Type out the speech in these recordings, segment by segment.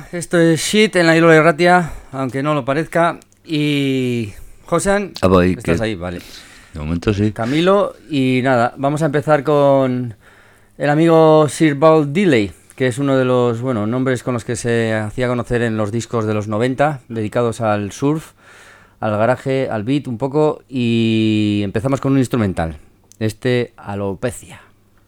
esto es Shit en la Isla de Ratia, aunque no lo parezca. Y Josean, ¿estás ahí? Vale. De momento sí. Camilo, y nada, vamos a empezar con el amigo Sir Bold Delay, que es uno de los nombres con los que se hacía conocer en los discos de los 90, dedicados al surf, al garaje, al beat un poco, y empezamos con un instrumental, Alopecia.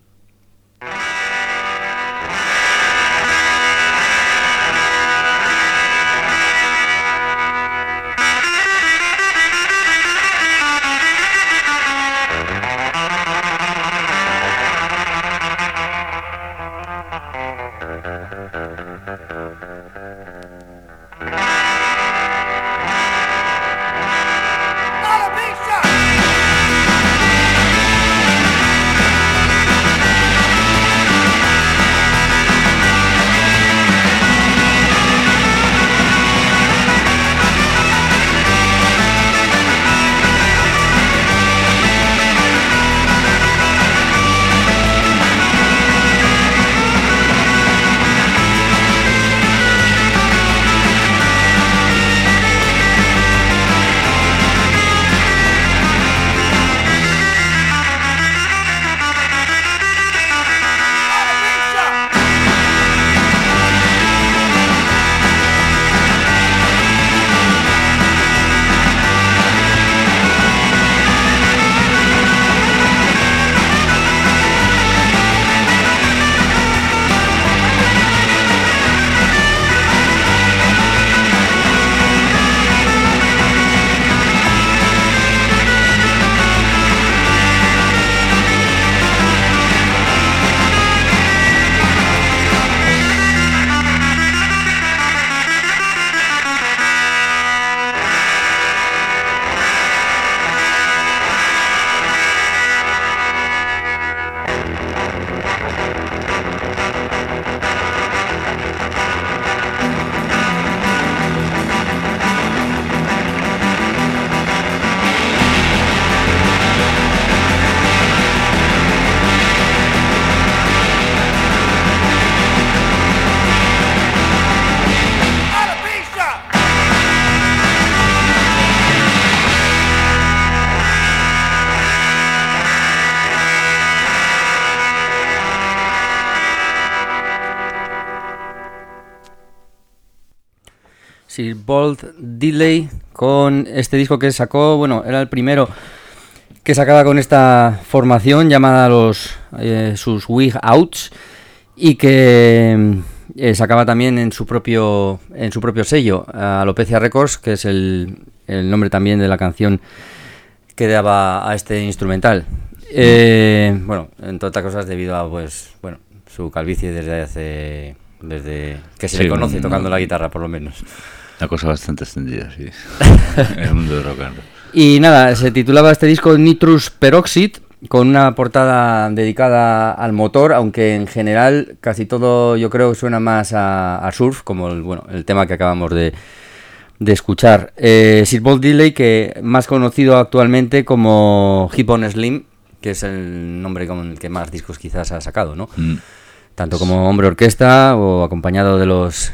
Sir Bold Delay con este disco que sacó, era el primero que sacaba con esta formación llamada sus Wig Outs, y que sacaba también en su propio sello, Alopecia Records, que es el nombre también de la canción que daba a este instrumental. Entre otras cosas debido a su calvicie desde que se le conoce tocando la guitarra, por lo menos. Una cosa bastante extendida, sí, en el mundo de rock and roll. Y nada, se titulaba este disco Nitrous Peroxide, con una portada dedicada al motor, aunque en general casi todo yo creo suena más a surf, como el tema que acabamos de escuchar. Sir Bold Delay, que más conocido actualmente como Hip On Slim, que es el nombre con el que más discos quizás ha sacado, ¿no? Tanto como hombre orquesta o acompañado de los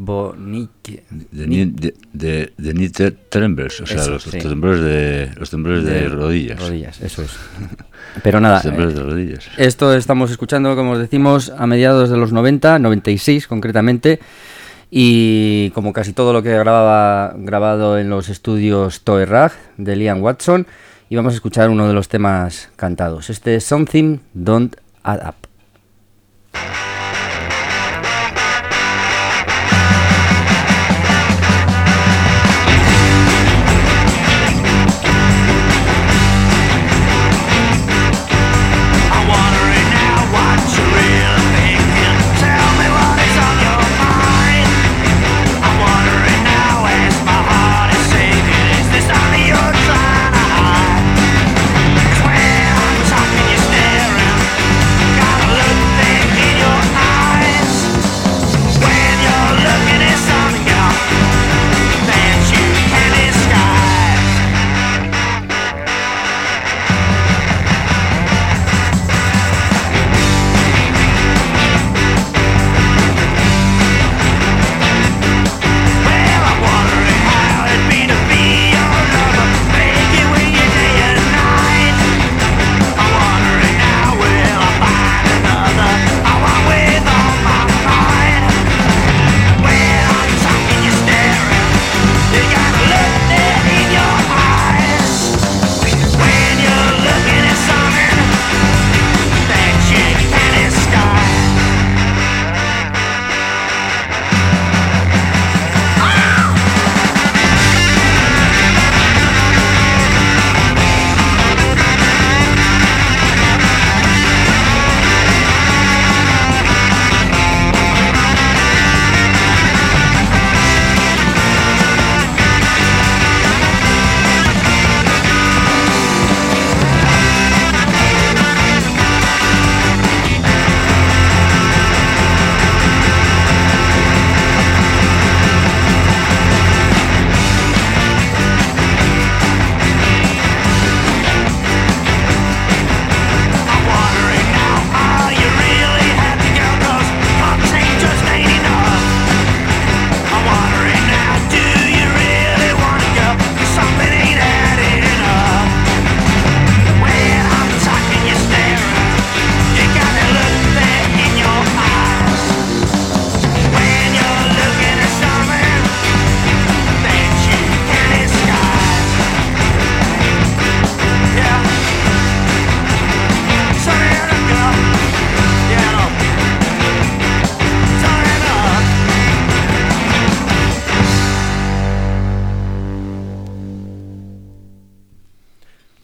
knee trembles, o sea, los temblores de rodillas. Rodillas, eso es. Pero nada, los temblores de rodillas. Esto estamos escuchando, como os decimos, a mediados de los 90, 96 concretamente, y como casi todo lo que grabado en los estudios Toe Rag de Liam Watson, y vamos a escuchar uno de los temas cantados. Este es Something Don't Add Up. Your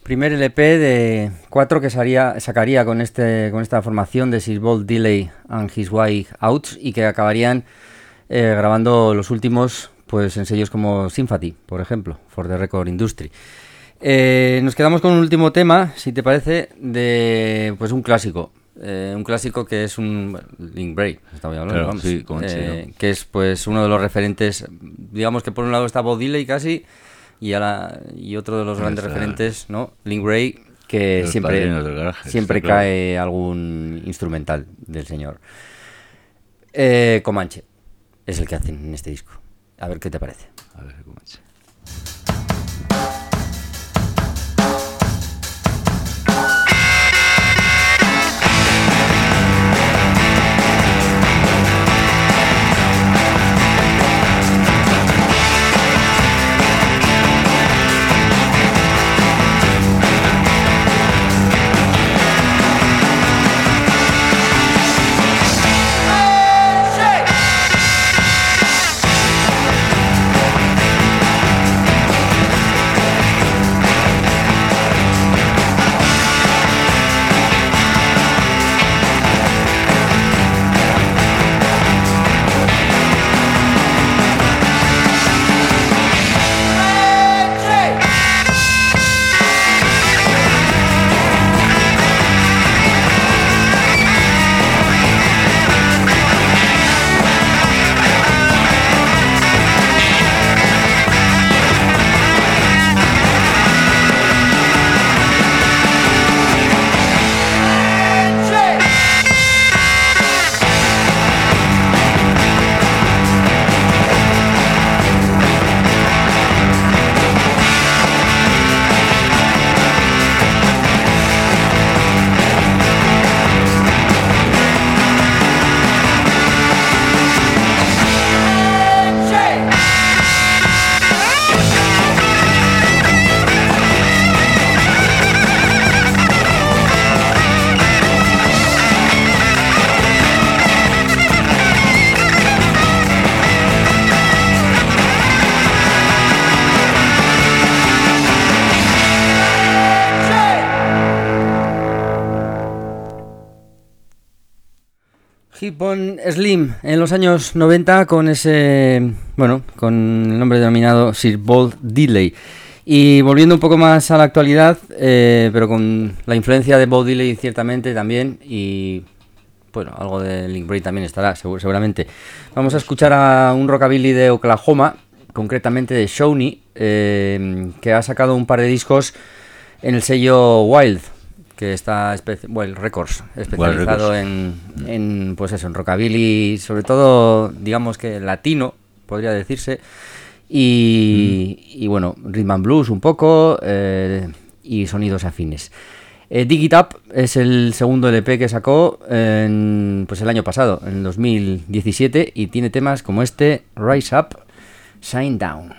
Primer LP de 4 que sacaría con esta formación de Sir Bold Delay and His Wife Outs, y que acabarían grabando los últimos pues en sellos como Sympathy, por ejemplo, For the Record Industry. Nos quedamos con un último tema, si te parece, de pues un clásico que es un Link Bray, estaba hablando, claro, vamos, sí, ¿no? que es pues uno de los referentes, digamos que por un lado está Bob Dylan casi, y otro de los grandes referentes, ¿no? Link Bray, que siempre cae algún instrumental del señor. Comanche es el que hacen en este disco. A ver qué te parece. A ver, Comanche. Hip on Slim en los años 90 con ese, bueno, con el nombre denominado Sir Bold Delay. Y volviendo un poco más a la actualidad, pero con la influencia de Bold Delay ciertamente también, y bueno, algo de Link Bray también estará seguramente. Vamos a escuchar a un rockabilly de Oklahoma, concretamente de Shawnee, que ha sacado un par de discos en el sello Wild, que está Wild Records, especializado en pues eso, en rockabilly, sobre todo digamos que latino, podría decirse, y bueno, rhythm and blues un poco, y sonidos afines. Dig It Up es el segundo LP que sacó pues el año pasado, en 2017, y tiene temas como este, Rise Up, Shine Down.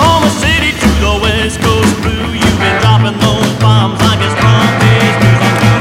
West Coast blue, you've been dropping those bombs like it's Tom Cruise.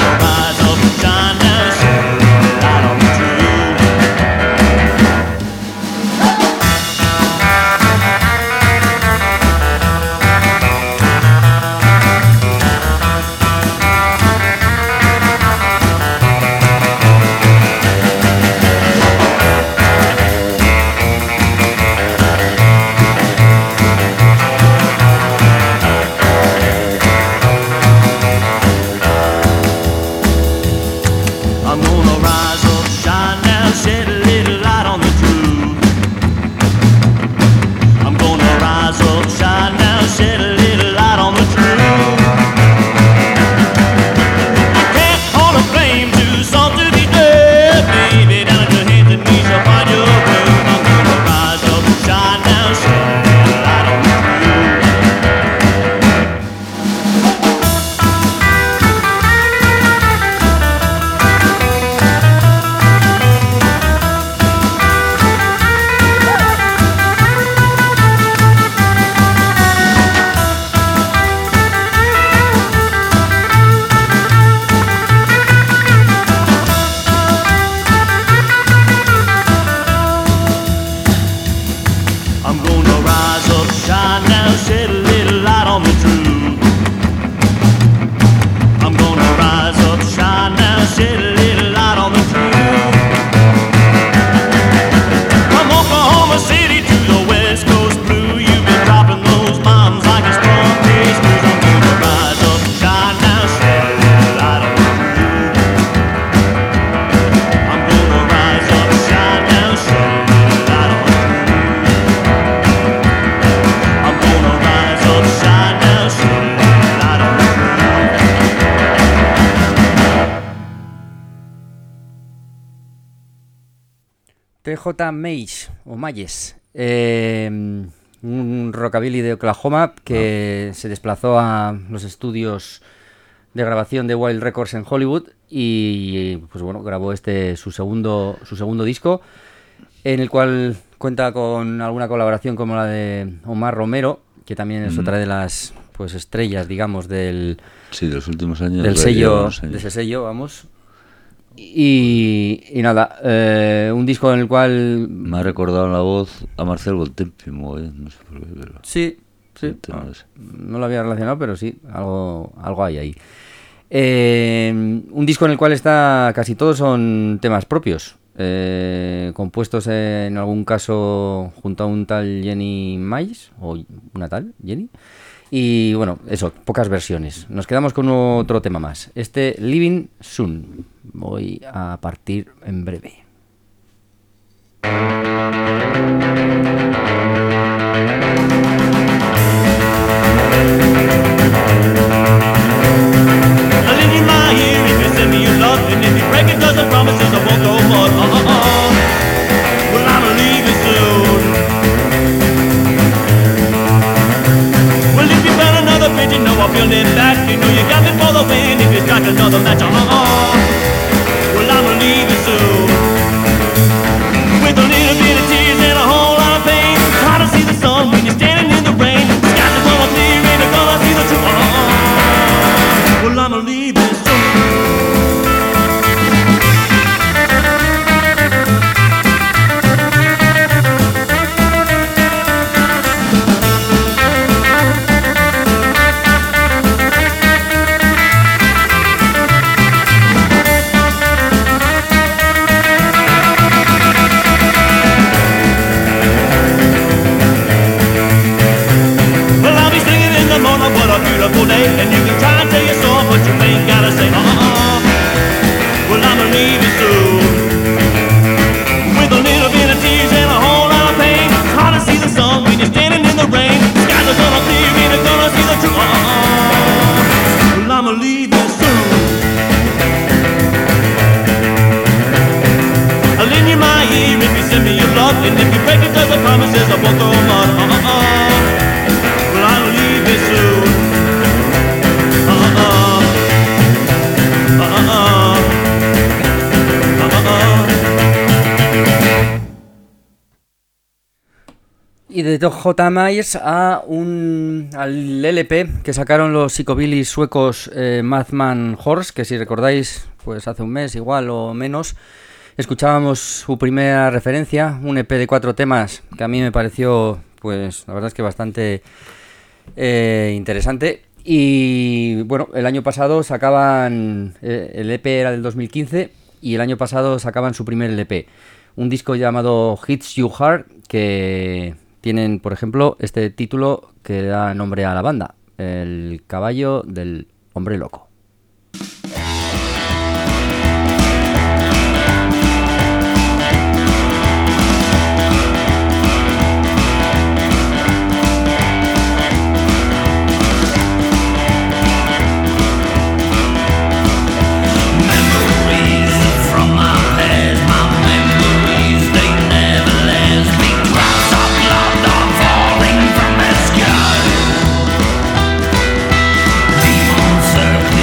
TJ Mays, o Mayes, un rockabilly de Oklahoma que se desplazó a los estudios de grabación de Wild Records en Hollywood y pues bueno, grabó su segundo disco, en el cual cuenta con alguna colaboración como la de Omar Romero, que también es otra de las pues estrellas, digamos, de los últimos años del sello, de ese sello, vamos. Y nada, un disco en el cual me ha recordado en la voz a Marcel Bontempi, no sé por qué, pero sí, no lo había relacionado, pero sí, algo hay ahí. Un disco en el cual casi todos son temas propios, compuestos en algún caso junto a un tal Jenny Mays, o una tal Jenny. Y bueno, eso, pocas versiones. Nos quedamos con otro tema más. Living Soon. Voy a partir en breve. You know I'm feeling back. You know you got me for the win. If you strike another match, well, I'ma leave you soon. With a little bit of tears and a whole lot of pain. Try to see the sun when you're standing in the rain. The skies are gonna clear and you're gonna see the truth. Well, I'ma leave you soon. Beautiful day, and you can try and tell your soul, but you ain't gotta say, well, I'ma leave you soon. With a little bit of tears and a whole lot of pain. It's hard to see the sun when you're standing in the rain. The skies are gonna clear and you're gonna see the truth. Well, I'ma leave you soon. I'll lend you my ear if you send me your love, and if you break it, does the promises I won't throw mud. Well, I'll leave you soon. Y de J. Myers al LP que sacaron los psicobilly suecos Madman Horse, que si recordáis, pues hace un mes igual o menos, escuchábamos su primera referencia, un EP de 4 temas que a mí me pareció, pues la verdad es que bastante interesante. Y bueno, el año pasado sacaban, el EP era del 2015 y el año pasado sacaban su primer LP, un disco llamado Hits You Hard, que tienen, por ejemplo, este título que da nombre a la banda, El caballo del hombre loco. Circling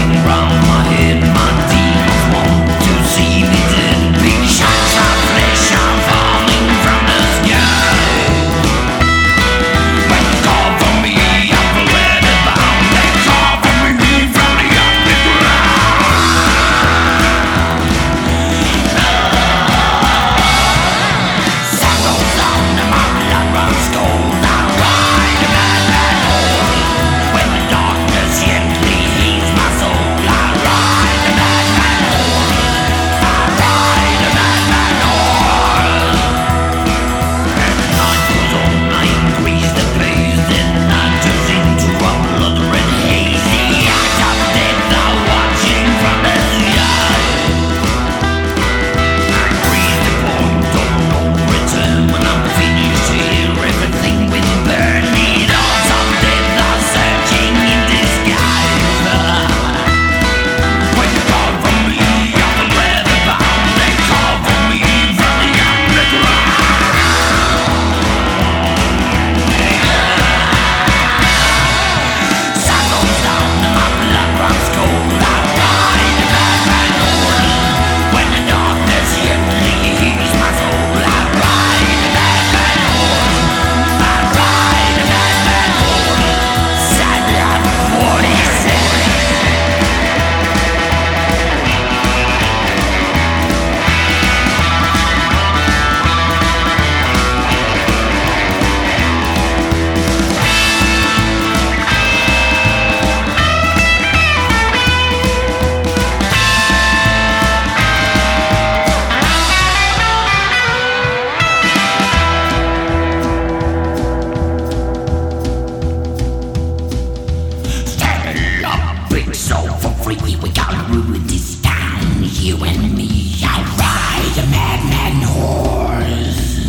gonna ruin this town. You and me, I'll ride a madman horse.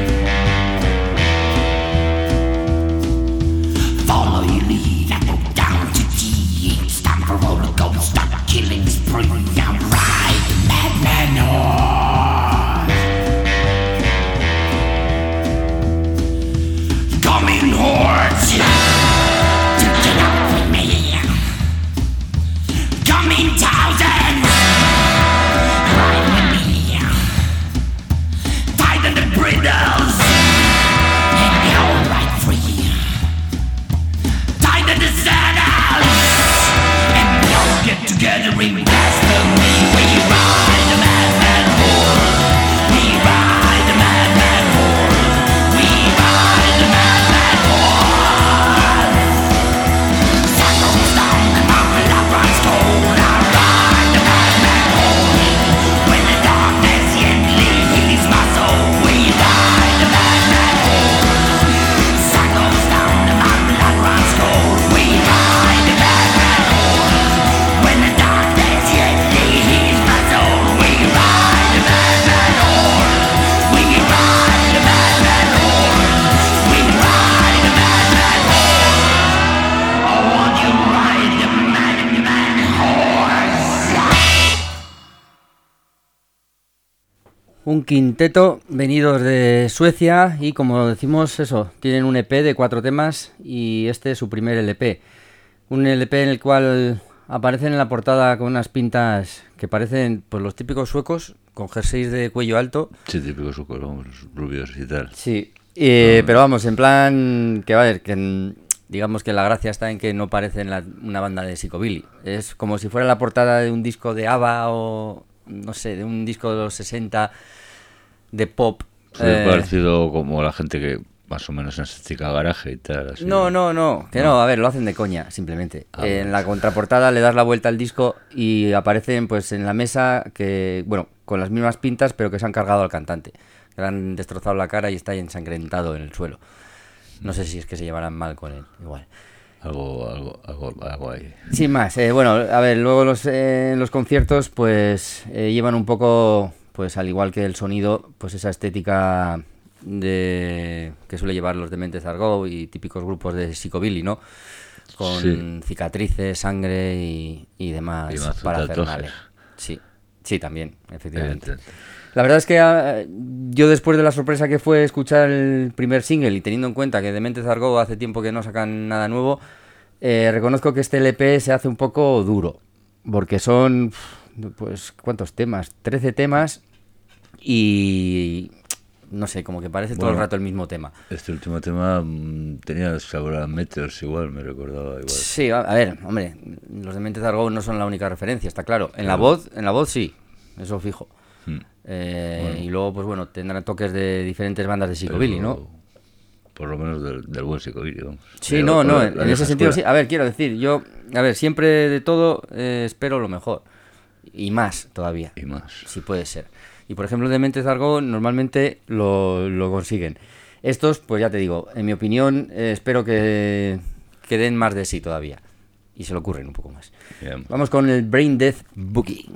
Follow your lead, I go down to G. It's time for roller coaster, start killing spree. I'll ride a madman horse. Coming hordes, to get up with me. Coming thousands, ride with me. Tighten the bridles, and you're right free. Tighten the saddles, and we all get together in blasphemy. We ride the madman horse. We ride the madman horse. We ride the madman horse. Sun goes down and my blood runs cold. I ride the madman horse. When the darkness gently heals my soul, we ride the madman horse. Sun goes down and my blood runs cold. We ride the madman horse. When the darkness gently heals my soul, we ride the madman horse. We ride the madman horse. We ride the madman horse. I want you to ride the madman horse. Un quinteto venidos de Suecia y, como decimos, eso, tienen un EP de 4 temas y este es su primer LP. Un LP en el cual aparecen en la portada con unas pintas que parecen pues los típicos suecos, con jerseys de cuello alto. Sí, típicos suecos, vamos, rubios y tal. Sí, pero vamos, en plan que va a ver, que digamos que la gracia está en que no parecen una banda de psicobilly. Es como si fuera la portada de un disco de ABBA o, no sé, de un disco de los 60 de pop. Sí, parecido como la gente que más o menos en estética garaje y tal. Así. No, a ver, lo hacen de coña, simplemente. En la contraportada le das la vuelta al disco y aparecen pues en la mesa que, bueno, con las mismas pintas, pero que se han cargado al cantante. Le han destrozado la cara y está ensangrentado en el suelo. No sé si es que se llevarán mal con él, igual. Algo ahí. Sin más, bueno, a ver, luego los conciertos pues llevan un poco, pues al igual que el sonido, pues esa estética que suele llevar los Dementes Argou y típicos grupos de psicobilly, ¿no? Con cicatrices, sangre y demás parafernales. Sí, también, efectivamente. La verdad es que yo, después de la sorpresa que fue escuchar el primer single y teniendo en cuenta que Dementes Argou hace tiempo que no sacan nada nuevo, reconozco que este LP se hace un poco duro, porque son, pues, ¿cuántos temas? 13 temas y no sé, como que parece todo el rato el mismo tema. Este último tema tenía sabor a Meteors igual, me recordaba igual. Sí, a ver, hombre, los Dementes Argou no son la única referencia, está claro. En la voz sí, eso fijo. Bueno. Y luego, pues bueno, tendrán toques de diferentes bandas de psicobilly, ¿no? Por lo menos del buen psicobilly, vamos. Sí, en ese sentido sí. A ver, quiero decir, yo, siempre de todo espero lo mejor. Y más todavía. Y más. Si puede ser. Y por ejemplo, Dementes Argou normalmente lo consiguen. Estos, pues ya te digo, en mi opinión, espero que den más de sí todavía. Y se lo ocurren un poco más. Yeah. Vamos con el Brain Death Boogie.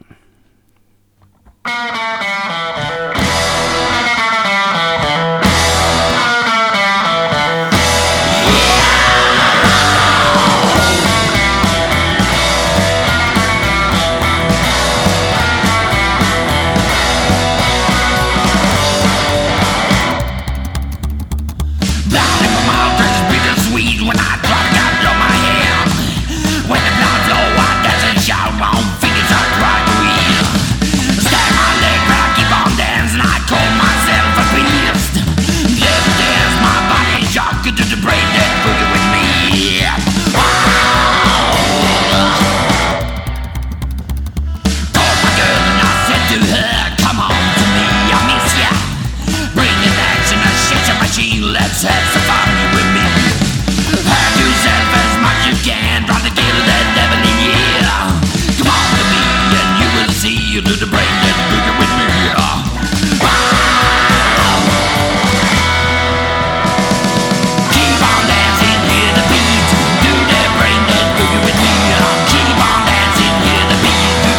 Keep on dancing, hear the beat.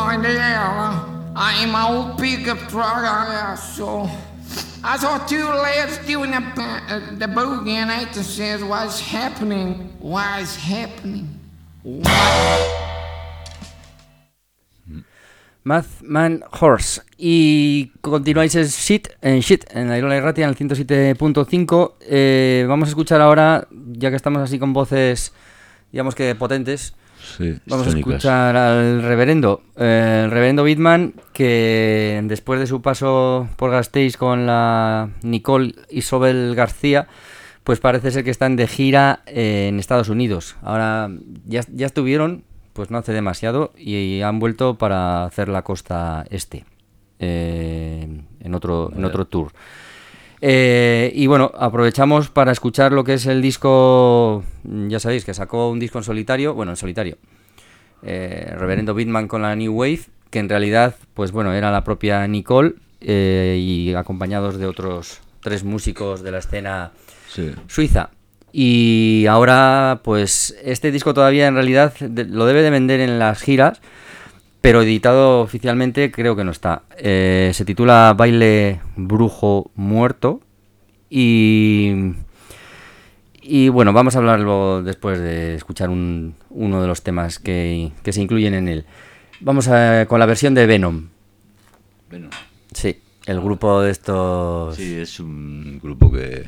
idea. I'm old pickup truck, so I saw two lads doing the boogie, and I says, "What's happening? What's happening? What?" Math Man Horse. Y continuáis en Shit en la Irola Irratia en el 107.5. Vamos a escuchar ahora, ya que estamos así con voces, digamos que potentes, sí, vamos escénicas. a escuchar al reverendo, el reverendo Bitman, que después de su paso por Gasteiz con la Nicole Isobel García, pues parece ser que están de gira en Estados Unidos. Ahora ya estuvieron, pues no hace demasiado, y han vuelto para hacer la costa este, en otro tour. Y bueno, aprovechamos para escuchar lo que es el disco. Ya sabéis que sacó un disco en solitario, Reverendo Bitman con la New Wave, que en realidad, pues bueno, era la propia Nicole, y acompañados de otros 3 músicos de la escena suiza. Y ahora, pues este disco todavía en realidad lo debe de vender en las giras, pero editado oficialmente creo que no está. Se titula Baile Brujo Muerto. Y bueno, vamos a hablarlo después de escuchar uno de los temas que se incluyen en él. Vamos con la versión de Venom. Venom. Sí, el grupo de estos... Sí, es un grupo que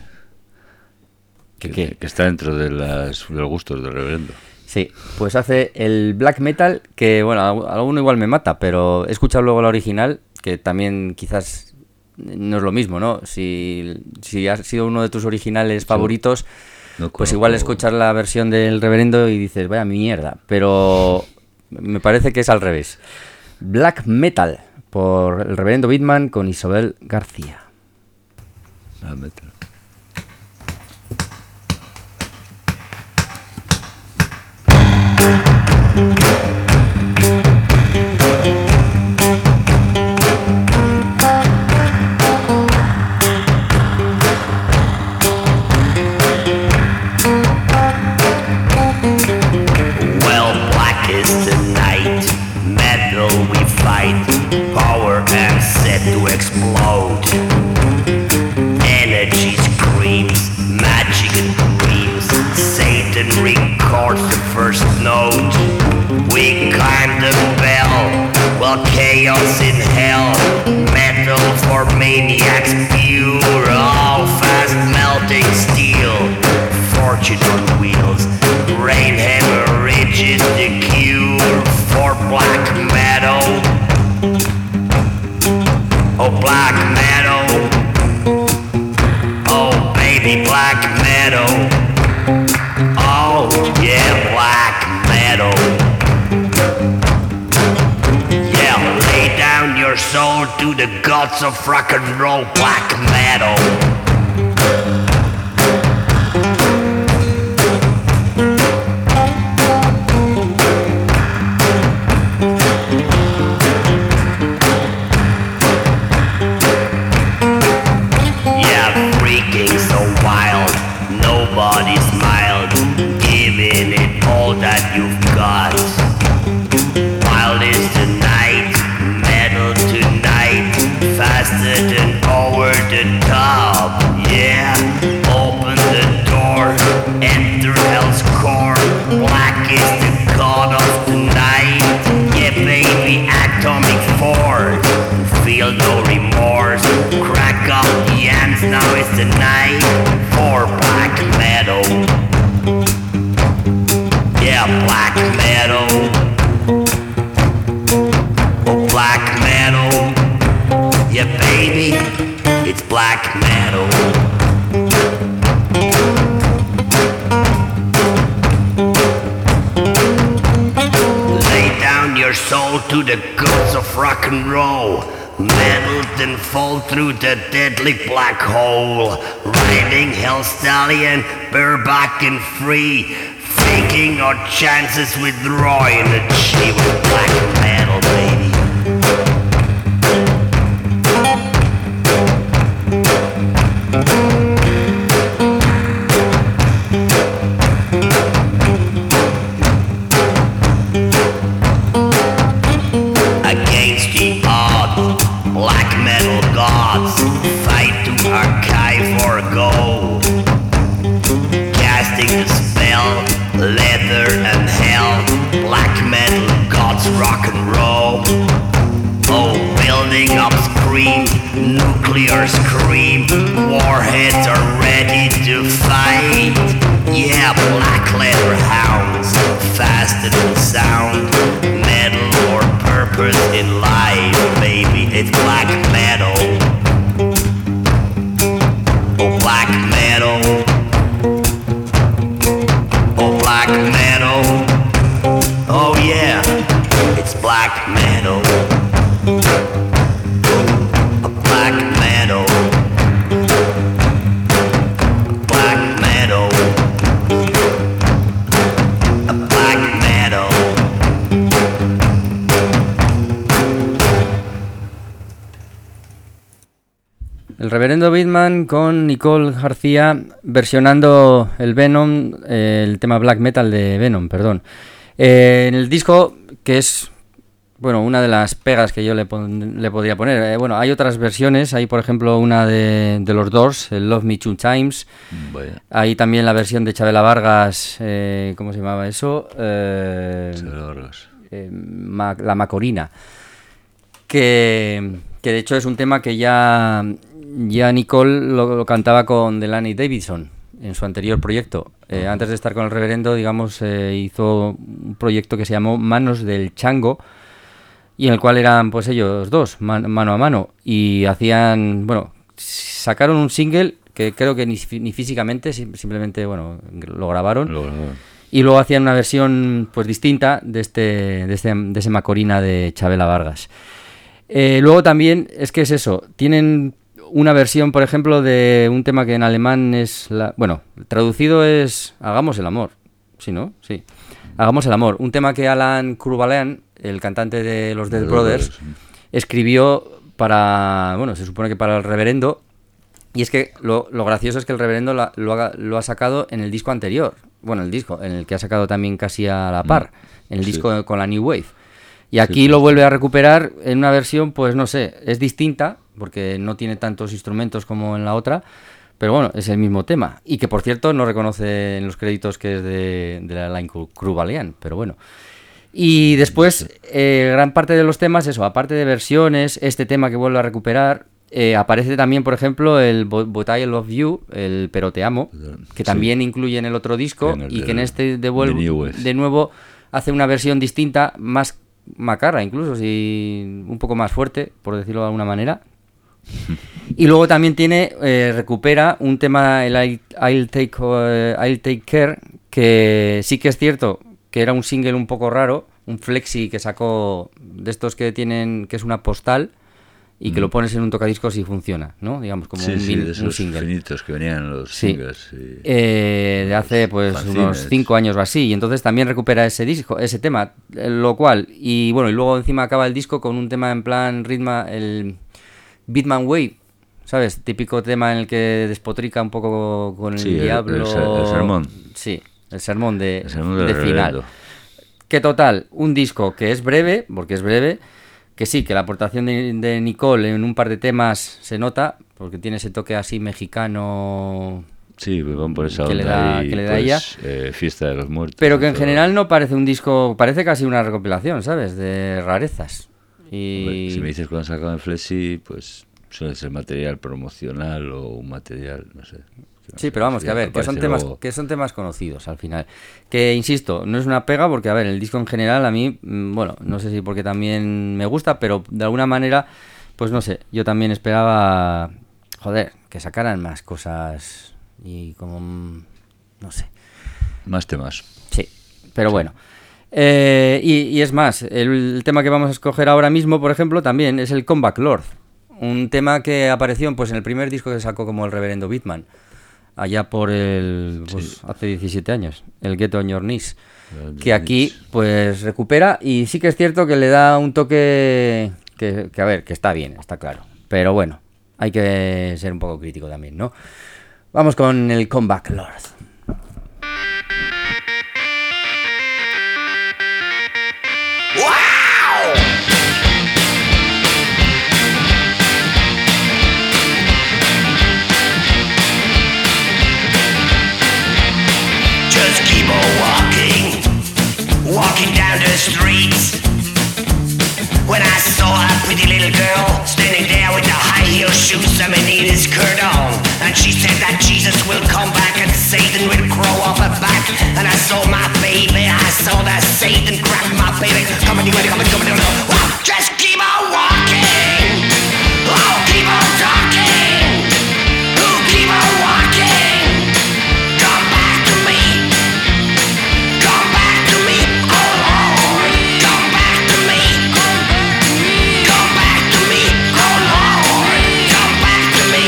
está dentro de los gustos del reverendo. Sí, pues hace el black metal, que bueno, alguno igual me mata, pero he escuchado luego la original, que también quizás no es lo mismo, ¿no? Si ha sido uno de tus originales favoritos, pues igual escuchar la versión del reverendo y dices, vaya mierda, pero me parece que es al revés. Black metal, por el reverendo Bitman con Isobel García. Black metal. Well, black is the night, metal we fight, power and set to explode. Energy screams, magic and dreams, Satan records the first note. We climb the bell, well chaos in hell, metal for maniacs pure, all fast melting steel, fortune on wheels, brain hemorrhage is the cure for black metal. Oh, black metal. Oh, baby, black metal. Oh, yeah, black metal. Yeah, lay down your soul to the gods of rock and roll, black metal. Nobody smiled, giving it all that you've got. Wild is the night, metal tonight, faster than over the top. Yeah, open the door, enter hell's core. Black is the god of the night. Yeah, baby, atomic force. Feel no remorse. Crack up the ends, now it's the night for black metal. Yeah, black metal. Oh, black metal. Yeah, baby, it's black metal. Lay down your soul to the gods of rock and roll. Metal then fall through the deadly black hole. Riding hell stallion, bareback and free, faking our chances with raw energy with black metal, baby. control. Oh, building up scream, nuclear scream. Warheads are ready to fight. Yeah, black leather hounds, fast and sound. Metal or purpose in life, baby, it's black metal. Oh, black metal. Oh, black metal. Oh, yeah, it's black metal. Black metal. Black metal. Black metal. El reverendo Beatman con Nicole García versionando el Venom, el tema black metal de Venom, perdón. En el disco, que es, bueno, una de las pegas que yo le podría poner. Bueno, hay otras versiones, hay por ejemplo una de los Doors, el Love Me Two Times. Vaya. Hay también la versión de Chabela Vargas, ¿cómo se llamaba eso? Chabela Vargas. La Macorina. Que de hecho es un tema que ya Nicole lo cantaba con Delaney Davidson en su anterior proyecto. Antes de estar con el reverendo, digamos, hizo un proyecto que se llamó Manos del Chango, y en el cual eran pues ellos dos, mano a mano, y hacían, bueno, sacaron un single que creo que ni físicamente, simplemente, bueno, lo grabaron. Y luego hacían una versión pues distinta de ese Macorina de Chabela Vargas. Luego también, es que es eso, tienen una versión, por ejemplo, de un tema que en alemán es, bueno, traducido es Hagamos el amor, ¿sí, no? Sí, Hagamos el amor, un tema que Alan Krubalean, el cantante de los Dead Brothers, escribió para, bueno, se supone que para el reverendo, y es que lo gracioso es que el reverendo lo ha sacado en el disco anterior, bueno, el disco, en el que ha sacado también casi a la par, en el disco con la New Wave. Y aquí lo vuelve a recuperar en una versión, pues no sé, es distinta, porque no tiene tantos instrumentos como en la otra, pero bueno, es el mismo tema. Y que, por cierto, no reconoce en los créditos que es de la Line Krubalean, pero bueno. Y después, gran parte de los temas, eso, aparte de versiones, este tema que vuelve a recuperar, aparece también, por ejemplo, el But I Love You, el Pero Te Amo, que también incluye en el otro disco, y que en este de nuevo hace una versión distinta, más macarra incluso, un poco más fuerte, por decirlo de alguna manera. Y luego también recupera un tema, el I'll Take Care, que sí que es cierto que era un single un poco raro, un flexi que sacó de estos que es una postal y que lo pones en un tocadiscos y funciona, ¿no? Digamos, como de esos un single finitos que venían en los singles. De hace pues unos 5 años o así, y entonces también recupera ese tema, lo cual, y bueno, y luego encima acaba el disco con un tema en plan ritmo, el Beatman Way, ¿sabes? Típico tema en el que despotrica un poco con el diablo. El sermón. Sí, el sermón de del final. reverendo. Que total, un disco que es breve, porque es breve, que sí, que la aportación de Nicole en un par de temas se nota, porque tiene ese toque así mexicano. Sí, van por esa que onda le da ella. Fiesta de los Muertos. Pero que en general no parece un disco, parece casi una recopilación, ¿sabes? De rarezas. Y... Hombre, si me dices cuando sacaban Flexi, pues suele ser material promocional o un material, no sé. Sí, pero vamos, que a ver, que son temas conocidos al final. Que, insisto, no es una pega porque, a ver, el disco en general a mí, bueno, no sé si porque también me gusta, pero de alguna manera, pues no sé, yo también esperaba, joder, que sacaran más cosas y como, no sé. Más temas. Sí, pero sí. Bueno. Y es más, el tema que vamos a escoger ahora mismo, por ejemplo, también es el Comeback Lord. Un tema que apareció pues, en el primer disco que sacó como el reverendo Beatman. Allá por hace 17 años, el Get On Your Knees, que aquí pues recupera y sí que es cierto que le da un toque que a ver, que está bien, está claro, pero bueno, hay que ser un poco crítico también, ¿no? Vamos con el Comeback Lord. Walking down the streets, when I saw a pretty little girl standing there with the high heel shoes and my knees curled on. And she said that Jesus will come back and Satan will grow off her back. And I saw my baby, I saw that Satan grab my baby. Come on, just keep on walking. Oh, keep on talking. Oh, keep on walking. Come back to me. Come back to me. Oh Lord, come back to me. Come back to me. Oh Lord, come back to me.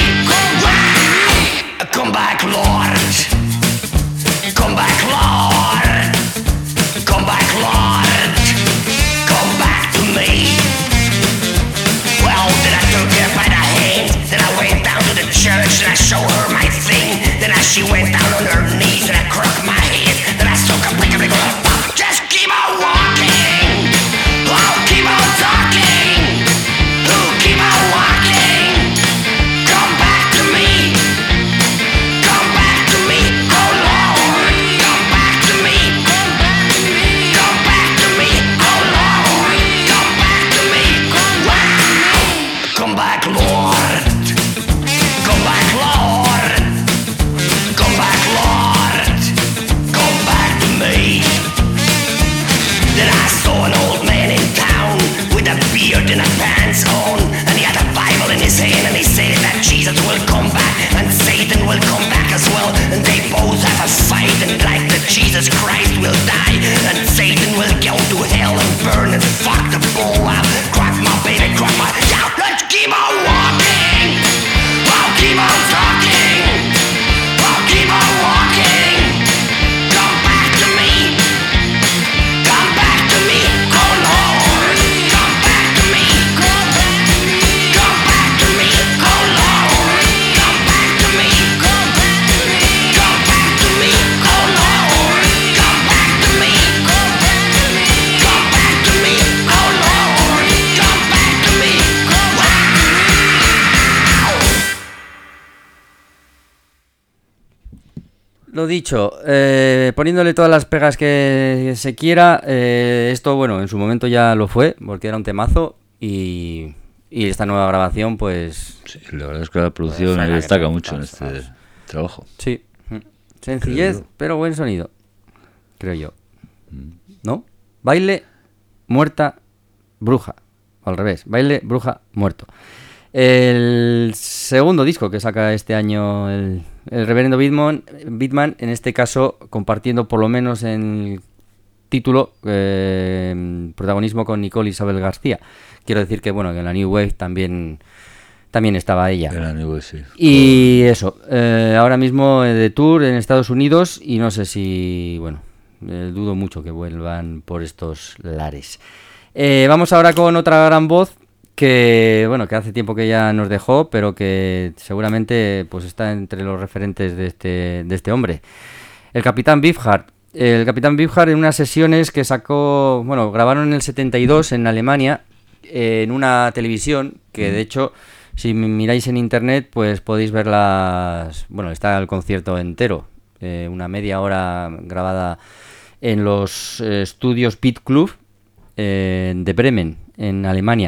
Come back, Lord. Come back, Lord. Come back, Lord. Come back to me. Well, then I took her by the hand. Then I went down to the church and I showed her my thing. Then she went down on her knees and I crooked my head. Then I stuck a pick and just keep on walking. Oh, keep on talking. Oh, keep on walking. Come back to me. Come back to me. Oh Lord, come back to me. Come back to me. Oh Lord, come back to me. Come back, Lord. Come back, Lord. Come back, Lord. Come back to me. Then I saw an old man in town with a beard and a pants on, and he had a Bible in his hand, and he said that Jesus will come back and Satan will come back as well, and they both have a fight, and like that Jesus Christ will die and Satan will go to hell and burn and fuck the bull up. Crack my baby, crack my. Yeah, let's keep on walking. Oh, keep on talking. Oh, keep on walking. Come back to me. Come back to me. Oh Lord, come back to me. Come back to me. Oh Lord, come back to me. Come back to me. Oh Lord, come back to me. Come back to me. Oh Lord, come back to me. Wow. Lo dicho, poniéndole todas las pegas que se quiera, esto, bueno, en su momento ya lo fue, porque era un temazo, y esta nueva grabación, pues... Sí, la verdad es que la producción Pues, destaca mucho en este trabajo. Sí, sencillez, Creo yo. pero buen sonido, creo yo. ¿No? Baile, muerta, bruja. O al revés, baile, bruja, muerto. El segundo disco que saca este año el reverendo Beatman, en este caso compartiendo por lo menos en el título protagonismo con Nicole Isabel García. Quiero decir que bueno, que en la New Wave también estaba ella. Era New, sí. Y eso, ahora mismo de tour en Estados Unidos, y no sé si, bueno, dudo mucho que vuelvan por estos lares. Vamos ahora con otra gran voz que, bueno, que hace tiempo que ya nos dejó, pero que seguramente pues está entre los referentes de este hombre. El Capitán Beefheart. El Capitán Beefheart, en unas sesiones que sacó, bueno, grabaron en el 72 en Alemania, en una televisión que de hecho, si miráis en internet, pues podéis ver bueno, está el concierto entero, una media hora grabada en los estudios Pit Club de Bremen, en Alemania.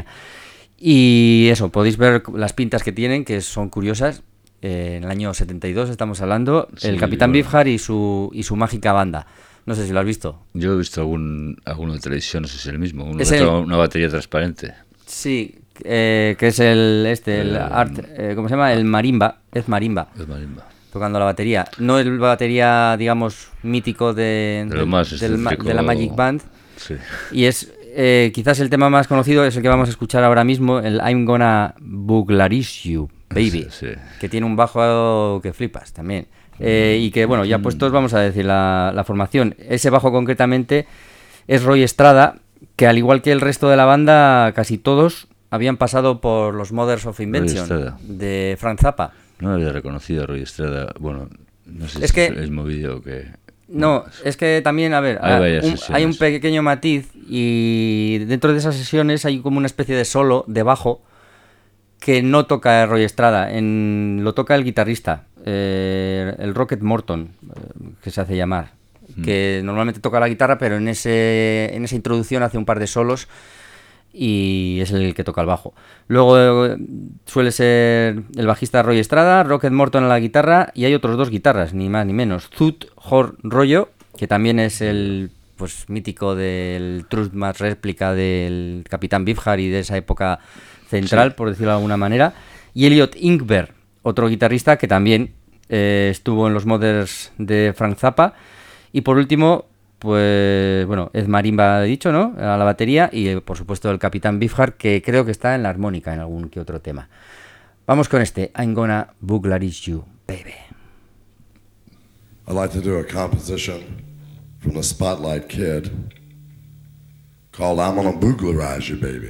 Y eso, podéis ver las pintas que tienen, que son curiosas. En el año 72 estamos hablando, Sí, el Capitán bueno. Beefheart y su mágica banda. No sé si lo has visto. Yo he visto alguno de televisión, no sé si es el mismo. Uno Es que el- trae una batería transparente. Sí, que es el art, ¿cómo se llama? El marimba, es marimba, Es marimba. tocando la batería. No el batería, digamos, mítico De lo más de la excéntrico. Magic Band. Sí. Y es quizás el tema más conocido, es el que vamos a escuchar ahora mismo, el I'm Gonna Burglarize You, Baby, Sí, sí. que tiene un bajo que flipas también. Y que, bueno, ya puestos vamos a decir la formación. Ese bajo concretamente es Roy Estrada, que al igual que el resto de la banda, casi todos habían pasado por los Mothers of Invention Estrada. de Frank Zappa. No había reconocido a Roy Estrada. Bueno, no sé Es si que- es el mismo vídeo que... No, es que también, a ver, Hay varias hay un sesiones. pequeño matiz, y dentro de esas sesiones hay como una especie de solo de bajo que no toca Roy Estrada, lo toca el guitarrista, el Rocket Morton, que se hace llamar, que normalmente toca la guitarra, pero en esa introducción hace un par de solos, y es el que toca el bajo. Luego suele ser el bajista Roy Estrada, Rocket Morton a la guitarra y hay otros 2 guitarras, ni más ni menos. Tut Hor Rollo, que también es el pues mítico del Truth Match réplica del Capitán Beefheart y de esa época central, por decirlo de alguna manera. Y Elliot Ingber, otro guitarrista que también estuvo en los Mothers de Frank Zappa. Y por último, pues bueno, Ed Marimba he dicho, ¿no? A la batería y por supuesto el Capitán Beefheart, que creo que está en la armónica en algún que otro tema. Vamos con este, I'm Gonna Booglarize You, Baby. I'd like to do a composition from the Spotlight Kid called I'm Gonna Booglarize You, Baby.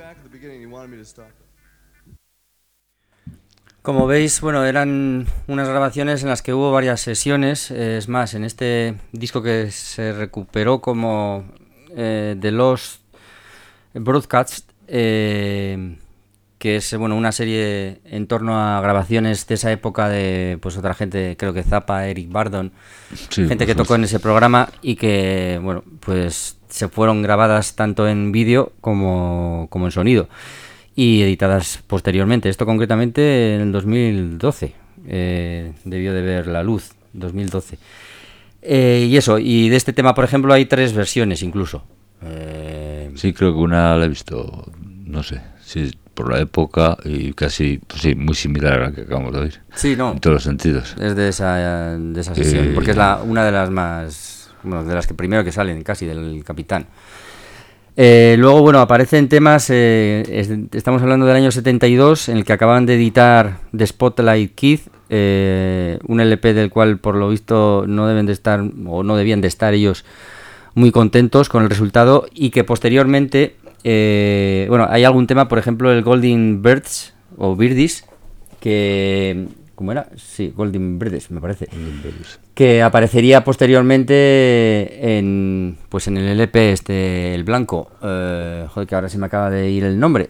Como veis, bueno, eran unas grabaciones en las que hubo varias sesiones. Es más, en este disco que se recuperó como The Lost Broadcast, que es bueno una serie en torno a grabaciones de esa época de pues otra gente, creo que Zappa, Eric Burdon, Sí, gente que pues, tocó en ese programa y que bueno pues se fueron grabadas tanto en vídeo como en sonido y editadas posteriormente. Esto concretamente en el 2012 debió de ver la luz, 2012. Y eso, y de este tema por ejemplo hay 3 versiones incluso. Sí, creo que una la he visto, no sé, sí, por la época y casi, pues sí, muy similar a la que acabamos de oír. Sí, no. En todos los sentidos. Es de esa sesión, porque es una de las más, bueno, de las que primero que salen casi del Capitán. Luego, bueno, aparecen temas, estamos hablando del año 72, en el que acaban de editar The Spotlight Kid, un LP del cual por lo visto no deben de estar, o no debían de estar ellos muy contentos con el resultado, y que posteriormente, bueno, hay algún tema, por ejemplo, el Golden Birds, o Birdies, que... ¿Cómo era? Sí, Golden Birds, me parece. Que aparecería posteriormente en el LP el blanco. Joder, que ahora se me acaba de ir el nombre.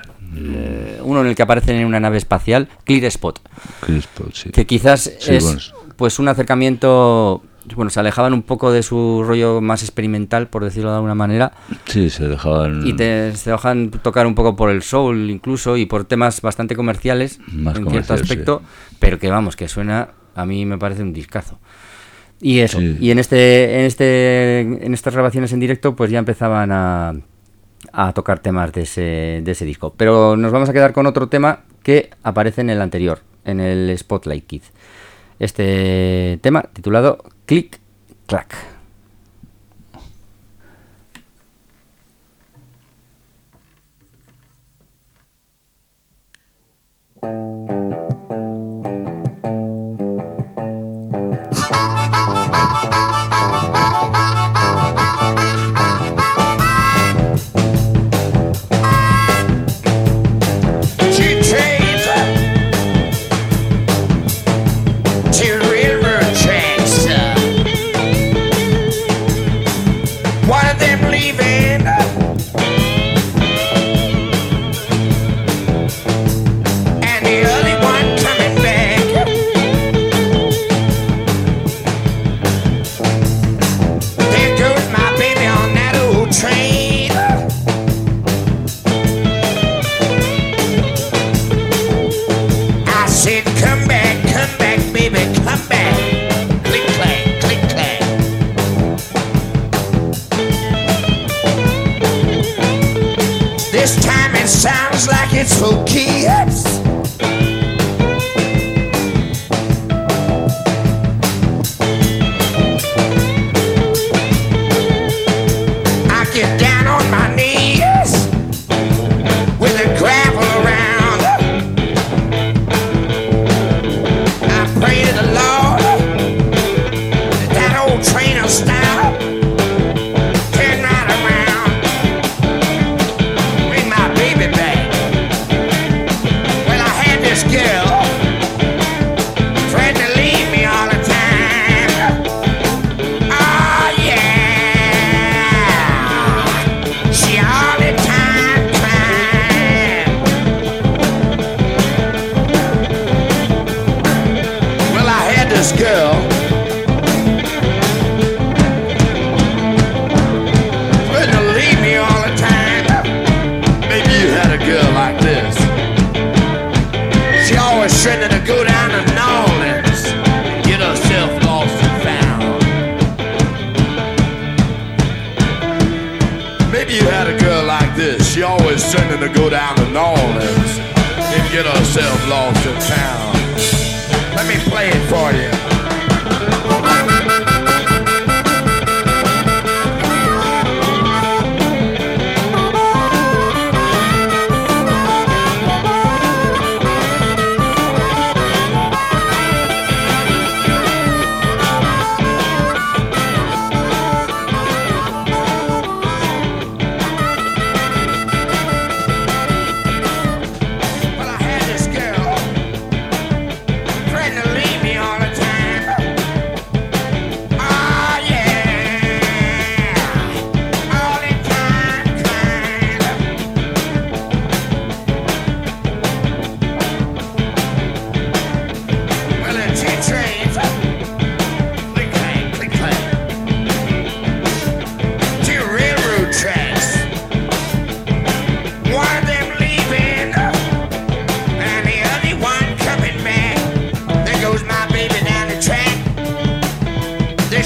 Uno en el que aparecen en una nave espacial, Clear Spot. Clear Spot, sí. Que quizás sí, es bueno. Pues un acercamiento... Bueno, se alejaban un poco de su rollo más experimental, por decirlo de alguna manera. Sí, se dejaban... Y se dejan tocar un poco por el soul incluso y por temas bastante comerciales Más en cierto aspecto, sí. Pero que vamos, que suena, a mí me parece un discazo. Y eso, sí. Y en estas grabaciones en directo pues ya empezaban a tocar temas de ese disco. Pero nos vamos a quedar con otro tema que aparece en el anterior, en el Spotlight Kid. Este tema titulado Click Clack.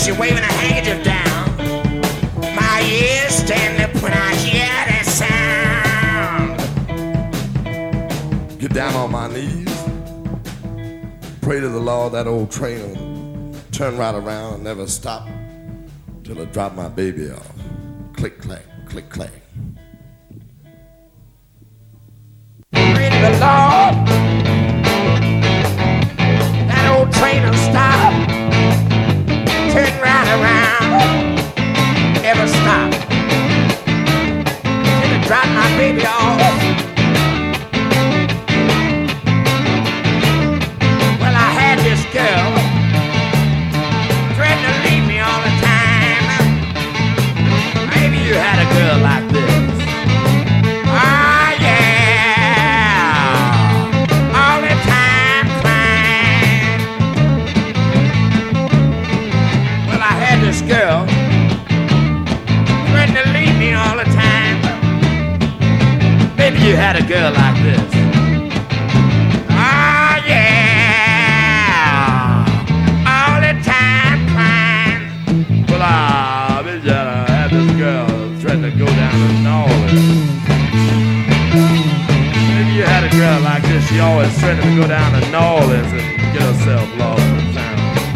she waving a handkerchief down. My ears stand up when I hear that sound. Get down on my knees. Pray to the Lord that old train will turn right around and never stop till I drop my baby off. Click, clack, click, clack. Pray to the Lord that old train will stop, turn right around, never stop till I drop my baby off. Well, I had this girl threatening to leave me all the time. Maybe you had a girl like this. Ah, yeah, all the time crying. Well, I had this girl threatening to leave me all the time. Maybe you had a girl like this. Ah, yeah, all the time crying. Well, I bet you I had this girl threatening to go down to New Orleans. Maybe you had a girl like this, she always threatened to go down to New Orleans and get herself lost in town.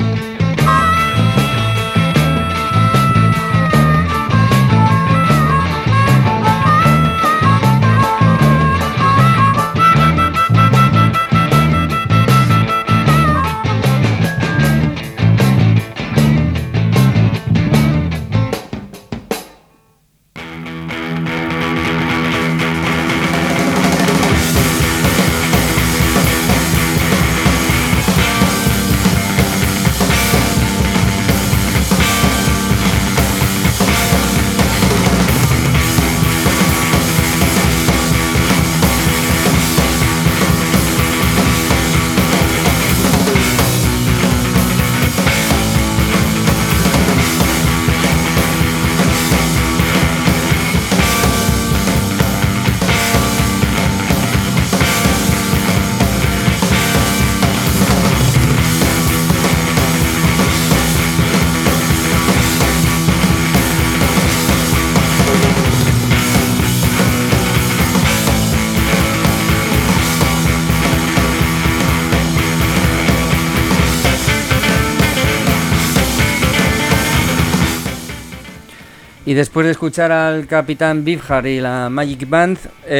Y después de escuchar al Capitán Beefheart y la Magic Band,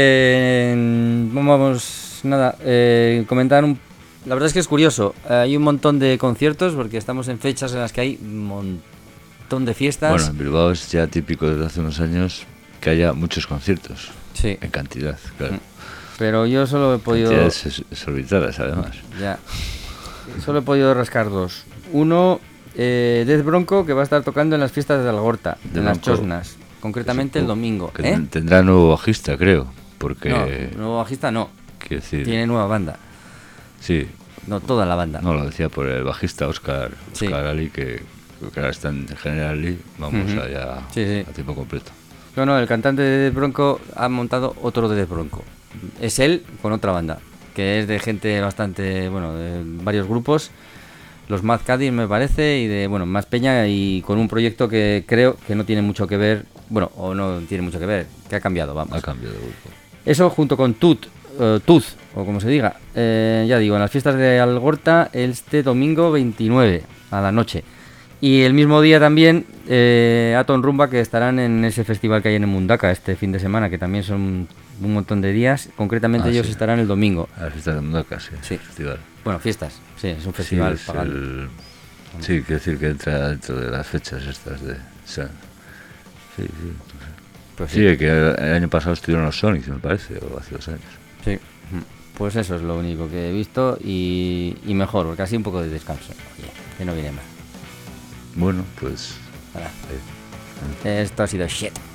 vamos comentar un... La verdad es que es curioso, hay un montón de conciertos porque estamos en fechas en las que hay un montón de fiestas. Bueno, en Bilbao es ya típico desde hace unos años que haya muchos conciertos, sí, en cantidad, claro. Pero yo solo he podido... Cantidades exorbitadas, además. Ya, solo he podido rascar dos. Uno... Death Bronco, que va a estar tocando en las fiestas de Algorta, en las Chosnas, concretamente el domingo. Que tendrá nuevo bajista, creo, porque... No, nuevo bajista no, decir, tiene nueva banda. Sí. No, toda la banda. No, lo decía por el bajista Oscar Sí. Ali, que ahora está en General Lee, vamos allá Sí. a tiempo completo. No, el cantante de Death Bronco ha montado otro de Death Bronco. Es él con otra banda, que es de gente bastante, bueno, de varios grupos. Los Mad Caddies me parece, y de, bueno, más peña, y con un proyecto que creo que no tiene mucho que ver, bueno, o no tiene mucho que ver, que ha cambiado, vamos. Ha cambiado de grupo. Eso junto con Tooth, o como se diga, ya digo, en las fiestas de Algorta este domingo 29 a la noche. Y el mismo día también Atom Rumba, que estarán en ese festival que hay en el Mundaka este fin de semana, que también son un montón de días. Concretamente ellos estarán el domingo. A las fiestas de Mundaka, sí. Festival. Bueno, fiestas, sí, es un festival pagado. Sí, quiere decir que entra dentro de las fechas estas de... Sí. Pues sí, que el año pasado estuvieron los Sonics, me parece, o hace 2 años. Sí, pues eso es lo único que he visto y mejor, porque así un poco de descanso. Oye, que no viene mal. Bueno, pues... Esto ha sido shit.